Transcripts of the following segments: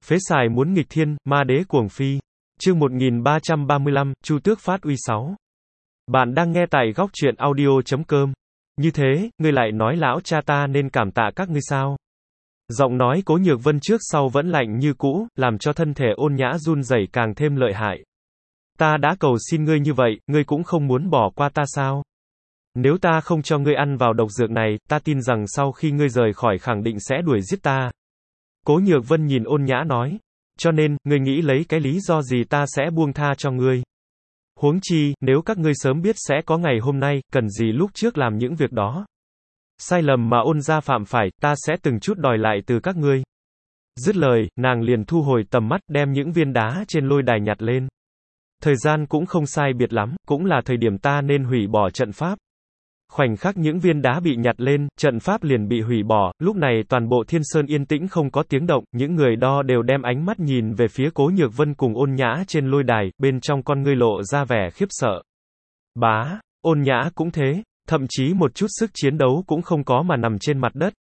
Phế xài muốn nghịch thiên, ma đế cuồng phi. Chương 1335, Chu Tước phát uy 6. Bạn đang nghe tại góc truyện audio.com. Như thế, ngươi lại nói lão cha ta nên cảm tạ các ngươi sao? Giọng nói Cố Nhược Vân trước sau vẫn lạnh như cũ, làm cho thân thể Ôn Nhã run rẩy càng thêm lợi hại. Ta đã cầu xin ngươi như vậy, ngươi cũng không muốn bỏ qua ta sao? Nếu ta không cho ngươi ăn vào độc dược này, ta tin rằng sau khi ngươi rời khỏi khẳng định sẽ đuổi giết ta. Cố Nhược Vân nhìn Ôn Nhã nói. Cho nên, ngươi nghĩ lấy cái lý do gì ta sẽ buông tha cho ngươi? Huống chi, nếu các ngươi sớm biết sẽ có ngày hôm nay, cần gì lúc trước làm những việc đó? Sai lầm mà Ôn gia phạm phải, ta sẽ từng chút đòi lại từ các ngươi. Dứt lời, nàng liền thu hồi tầm mắt, đem những viên đá trên lôi đài nhặt lên. Thời gian cũng không sai biệt lắm, cũng là thời điểm ta nên hủy bỏ trận pháp. Khoảnh khắc những viên đá bị nhặt lên, trận pháp liền bị hủy bỏ, lúc này toàn bộ Thiên Sơn yên tĩnh không có tiếng động, những người đo đều đem ánh mắt nhìn về phía Cố Nhược Vân cùng Ôn Nhã trên lôi đài, bên trong con ngươi lộ ra vẻ khiếp sợ. Bá, Ôn Nhã cũng thế, thậm chí một chút sức chiến đấu cũng không có mà nằm trên mặt đất.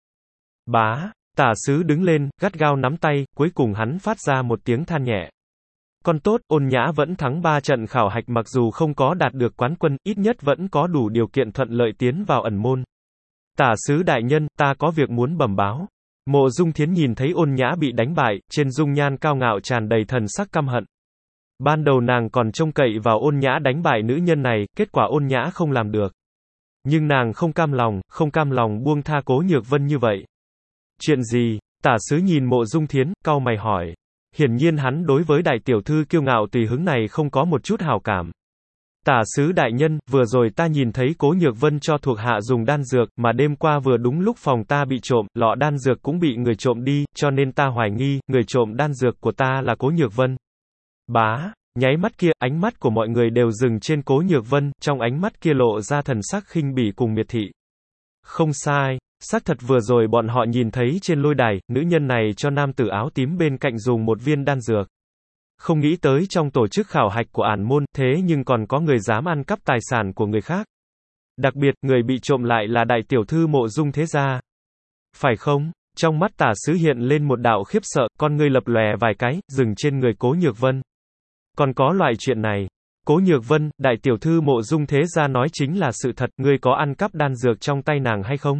Bá, Tả Sứ đứng lên, gắt gao nắm tay, cuối cùng hắn phát ra một tiếng than nhẹ. Con tốt, Ôn Nhã vẫn thắng 3 trận khảo hạch mặc dù không có đạt được quán quân, ít nhất vẫn có đủ điều kiện thuận lợi tiến vào ẩn môn. Tả Sứ đại nhân, ta có việc muốn bẩm báo. Mộ Dung Thiến nhìn thấy Ôn Nhã bị đánh bại, trên dung nhan cao ngạo tràn đầy thần sắc căm hận. Ban đầu nàng còn trông cậy vào Ôn Nhã đánh bại nữ nhân này, kết quả Ôn Nhã không làm được. Nhưng nàng không cam lòng buông tha Cố Nhược Vân như vậy. Chuyện gì? Tả Sứ nhìn Mộ Dung Thiến, cau mày hỏi. Hiển nhiên hắn đối với đại tiểu thư kiêu ngạo tùy hứng này không có một chút hảo cảm. Tả Sứ đại nhân, vừa rồi ta nhìn thấy Cố Nhược Vân cho thuộc hạ dùng đan dược, mà đêm qua vừa đúng lúc phòng ta bị trộm, lọ đan dược cũng bị người trộm đi, cho nên ta hoài nghi, người trộm đan dược của ta là Cố Nhược Vân. Bá, nháy mắt kia, ánh mắt của mọi người đều dừng trên Cố Nhược Vân, trong ánh mắt kia lộ ra thần sắc khinh bỉ cùng miệt thị. Không sai. Xác thật vừa rồi bọn họ nhìn thấy trên lôi đài, nữ nhân này cho nam tử áo tím bên cạnh dùng một viên đan dược. Không nghĩ tới trong tổ chức khảo hạch của ản môn, thế nhưng còn có người dám ăn cắp tài sản của người khác. Đặc biệt, người bị trộm lại là đại tiểu thư Mộ Dung thế gia. Phải không? Trong mắt Tả Sứ hiện lên một đạo khiếp sợ, con ngươi lập lòe vài cái, dừng trên người Cố Nhược Vân. Còn có loại chuyện này. Cố Nhược Vân, đại tiểu thư Mộ Dung thế gia nói chính là sự thật, ngươi có ăn cắp đan dược trong tay nàng hay không?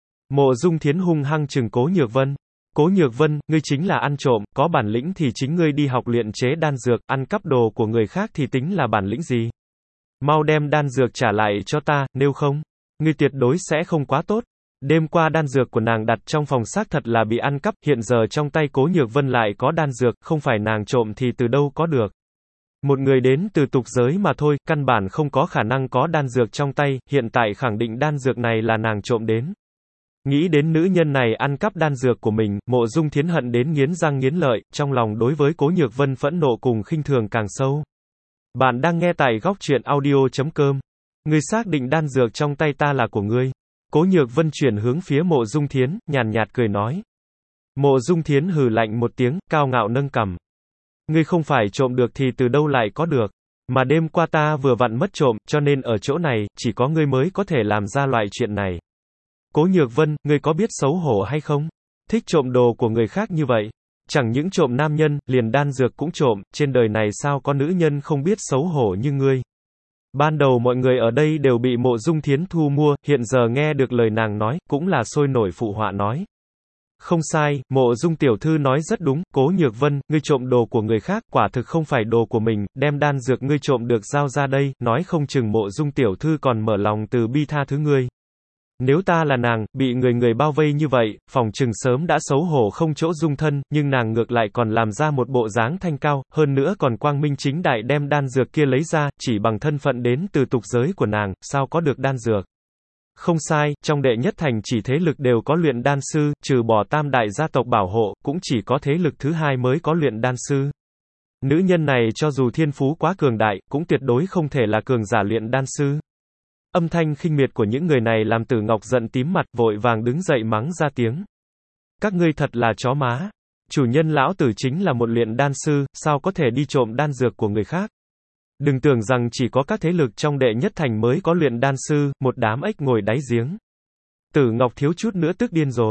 Mộ Dung Thiến hung hăng trừng Cố Nhược Vân. Cố Nhược Vân, ngươi chính là ăn trộm, có bản lĩnh thì chính ngươi đi học luyện chế đan dược, ăn cắp đồ của người khác thì tính là bản lĩnh gì? Mau đem đan dược trả lại cho ta, nếu không, ngươi tuyệt đối sẽ không quá tốt. Đêm qua đan dược của nàng đặt trong phòng xác thật là bị ăn cắp, hiện giờ trong tay Cố Nhược Vân lại có đan dược, không phải nàng trộm thì từ đâu có được. Một người đến từ tục giới mà thôi, căn bản không có khả năng có đan dược trong tay, hiện tại khẳng định đan dược này là nàng trộm đến. Nghĩ đến nữ nhân này ăn cắp đan dược của mình, Mộ Dung Thiến hận đến nghiến răng nghiến lợi, trong lòng đối với Cố Nhược Vân phẫn nộ cùng khinh thường càng sâu. Bạn đang nghe tại góc truyện audio.com. Ngươi xác định đan dược trong tay ta là của ngươi. Cố Nhược Vân chuyển hướng phía Mộ Dung Thiến, nhàn nhạt cười nói. Mộ Dung Thiến hừ lạnh một tiếng, cao ngạo nâng cằm. Ngươi không phải trộm được thì từ đâu lại có được. Mà đêm qua ta vừa vặn mất trộm, cho nên ở chỗ này, chỉ có ngươi mới có thể làm ra loại chuyện này. Cố Nhược Vân, ngươi có biết xấu hổ hay không? Thích trộm đồ của người khác như vậy. Chẳng những trộm nam nhân, liền đan dược cũng trộm, trên đời này sao có nữ nhân không biết xấu hổ như ngươi. Ban đầu mọi người ở đây đều bị Mộ Dung Thiến thu mua, hiện giờ nghe được lời nàng nói, cũng là sôi nổi phụ họa nói. Không sai, Mộ Dung tiểu thư nói rất đúng, Cố Nhược Vân, ngươi trộm đồ của người khác, quả thực không phải đồ của mình, đem đan dược ngươi trộm được giao ra đây, nói không chừng Mộ Dung tiểu thư còn mở lòng từ bi tha thứ ngươi. Nếu ta là nàng, bị người bao vây như vậy, phòng chừng sớm đã xấu hổ không chỗ dung thân, nhưng nàng ngược lại còn làm ra một bộ dáng thanh cao, hơn nữa còn quang minh chính đại đem đan dược kia lấy ra, chỉ bằng thân phận đến từ tục giới của nàng, sao có được đan dược. Không sai, trong đệ nhất thành chỉ thế lực đều có luyện đan sư, trừ bỏ tam đại gia tộc bảo hộ, cũng chỉ có thế lực thứ hai mới có luyện đan sư. Nữ nhân này cho dù thiên phú quá cường đại, cũng tuyệt đối không thể là cường giả luyện đan sư. Âm thanh khinh miệt của những người này làm Tử Ngọc giận tím mặt, vội vàng đứng dậy mắng ra tiếng. Các ngươi thật là chó má. Chủ nhân lão tử chính là một luyện đan sư, sao có thể đi trộm đan dược của người khác. Đừng tưởng rằng chỉ có các thế lực trong đệ nhất thành mới có luyện đan sư, một đám ếch ngồi đáy giếng. Tử Ngọc thiếu chút nữa tức điên rồi.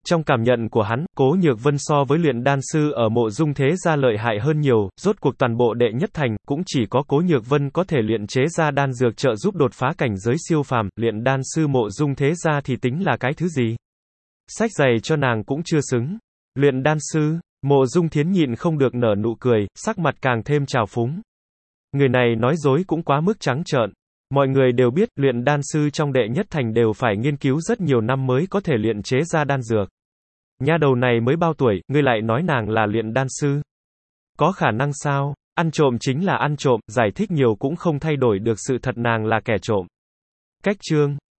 Trong cảm nhận của hắn, Cố Nhược Vân so với luyện đan sư ở Mộ Dung Thế Gia lợi hại hơn nhiều, rốt cuộc toàn bộ đệ nhất thành, cũng chỉ có Cố Nhược Vân có thể luyện chế ra đan dược trợ giúp đột phá cảnh giới siêu phàm, luyện đan sư Mộ Dung Thế Gia thì tính là cái thứ gì? Sách giày cho nàng cũng chưa xứng. Luyện đan sư, Mộ Dung Thiến nhịn không được nở nụ cười, sắc mặt càng thêm trào phúng. Người này nói dối cũng quá mức trắng trợn. Mọi người đều biết, luyện đan sư trong đệ nhất thành đều phải nghiên cứu rất nhiều năm mới có thể luyện chế ra đan dược. Nha đầu này mới bao tuổi, ngươi lại nói nàng là luyện đan sư. Có khả năng sao? Ăn trộm chính là ăn trộm, giải thích nhiều cũng không thay đổi được sự thật nàng là kẻ trộm. Cách chương